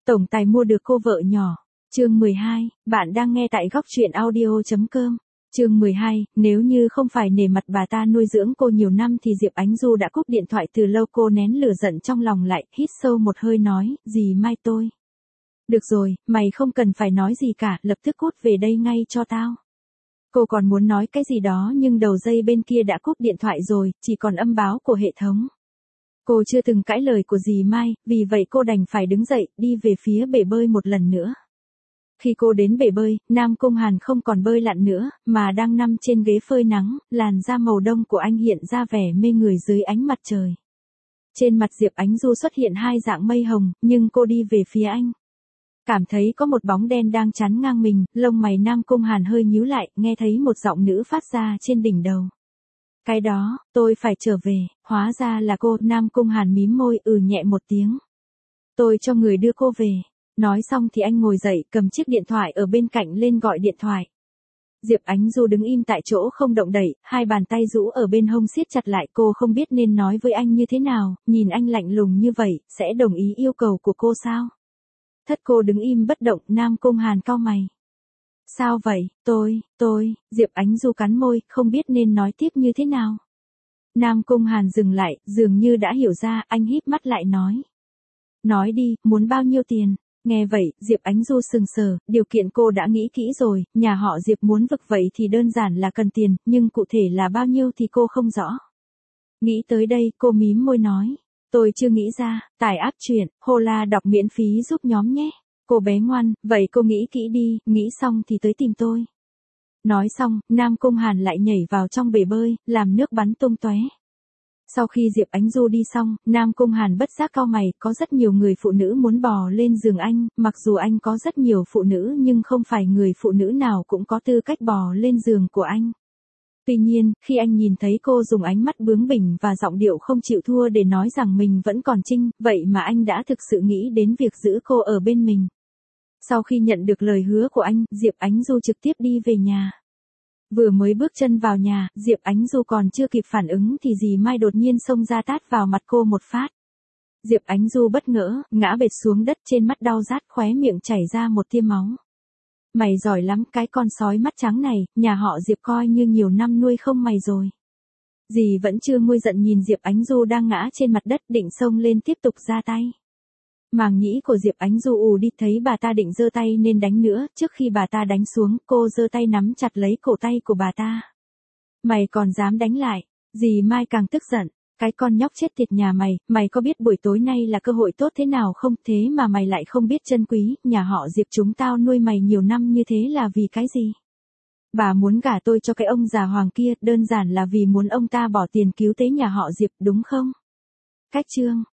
Tổng tài mua được cô vợ nhỏ. Chương 12, bạn đang nghe tại góc truyện audio.com. Chương 12, nếu như không phải nể mặt bà ta nuôi dưỡng cô nhiều năm thì Diệp Ánh Du đã cúp điện thoại từ lâu. Cô nén lửa giận trong lòng lại, hít sâu một hơi nói, dì Mai tôi. Được rồi, mày không cần phải nói gì cả, lập tức cút về đây ngay cho tao. Cô còn muốn nói cái gì đó nhưng đầu dây bên kia đã cúp điện thoại rồi, chỉ còn âm báo của hệ thống. Cô chưa từng cãi lời của dì Mai, vì vậy cô đành phải đứng dậy, đi về phía bể bơi một lần nữa. Khi cô đến bể bơi, Nam Cung Hàn không còn bơi lặn nữa, mà đang nằm trên ghế phơi nắng, làn da màu đông của anh hiện ra vẻ mê người dưới ánh mặt trời. Trên mặt Diệp Ánh Du xuất hiện hai dạng mây hồng, nhưng cô đi về phía anh. Cảm thấy có một bóng đen đang chắn ngang mình, lông mày Nam Cung Hàn hơi nhíu lại, nghe thấy một giọng nữ phát ra trên đỉnh đầu. Cái đó, tôi phải trở về, hóa ra là cô. Nam Cung Hàn mím môi, nhẹ một tiếng. Tôi cho người đưa cô về. Nói xong thì anh ngồi dậy, cầm chiếc điện thoại ở bên cạnh lên gọi điện thoại. Diệp Ánh Du đứng im tại chỗ không động đậy, hai bàn tay rũ ở bên hông siết chặt lại. Cô không biết nên nói với anh như thế nào, nhìn anh lạnh lùng như vậy, sẽ đồng ý yêu cầu của cô sao? Thất cô đứng im bất động, Nam Cung Hàn cau mày. Sao vậy, Diệp Ánh Du cắn môi, không biết nên nói tiếp như thế nào. Nam Cung Hàn dừng lại, dường như đã hiểu ra, anh híp mắt lại nói. Nói đi, muốn bao nhiêu tiền? Nghe vậy, Diệp Ánh Du sừng sờ, điều kiện cô đã nghĩ kỹ rồi, nhà họ Diệp muốn vực vậy thì đơn giản là cần tiền, nhưng cụ thể là bao nhiêu thì cô không rõ. Nghĩ tới đây, cô mím môi nói. Tôi chưa nghĩ ra, tải app truyện, Hola đọc miễn phí giúp nhóm nhé. Cô bé ngoan, vậy cô nghĩ kỹ đi, nghĩ xong thì tới tìm tôi. Nói xong, Nam Cung Hàn lại nhảy vào trong bể bơi, làm nước bắn tung tóe. Sau khi Diệp Ánh Du đi xong, Nam Cung Hàn bất giác cau mày, có rất nhiều người phụ nữ muốn bò lên giường anh, mặc dù anh có rất nhiều phụ nữ nhưng không phải người phụ nữ nào cũng có tư cách bò lên giường của anh. Tuy nhiên, khi anh nhìn thấy cô dùng ánh mắt bướng bỉnh và giọng điệu không chịu thua để nói rằng mình vẫn còn trinh, vậy mà anh đã thực sự nghĩ đến việc giữ cô ở bên mình. Sau khi nhận được lời hứa của anh, Diệp Ánh Du trực tiếp đi về nhà. Vừa mới bước chân vào nhà, Diệp Ánh Du còn chưa kịp phản ứng thì dì Mai đột nhiên xông ra tát vào mặt cô một phát. Diệp Ánh Du bất ngờ, ngã bệt xuống đất, trên mắt đau rát, khóe miệng chảy ra một tia máu. Mày giỏi lắm, cái con sói mắt trắng này, nhà họ Diệp coi như nhiều năm nuôi không mày rồi. Dì vẫn chưa nguôi giận nhìn Diệp Ánh Du đang ngã trên mặt đất, định xông lên tiếp tục ra tay. Màng nhĩ của Diệp Ánh Du ù đi, thấy bà ta định giơ tay nên đánh nữa, trước khi bà ta đánh xuống, cô giơ tay nắm chặt lấy cổ tay của bà ta. Mày còn dám đánh lại? Dì Mai càng tức giận. Cái con nhóc chết tiệt nhà mày, mày có biết buổi tối nay là cơ hội tốt thế nào không? Thế mà mày lại không biết trân quý, nhà họ Diệp chúng tao nuôi mày nhiều năm như thế là vì cái gì? Bà muốn gả tôi cho cái ông già Hoàng kia, đơn giản là vì muốn ông ta bỏ tiền cứu tế nhà họ Diệp, đúng không? Cách chương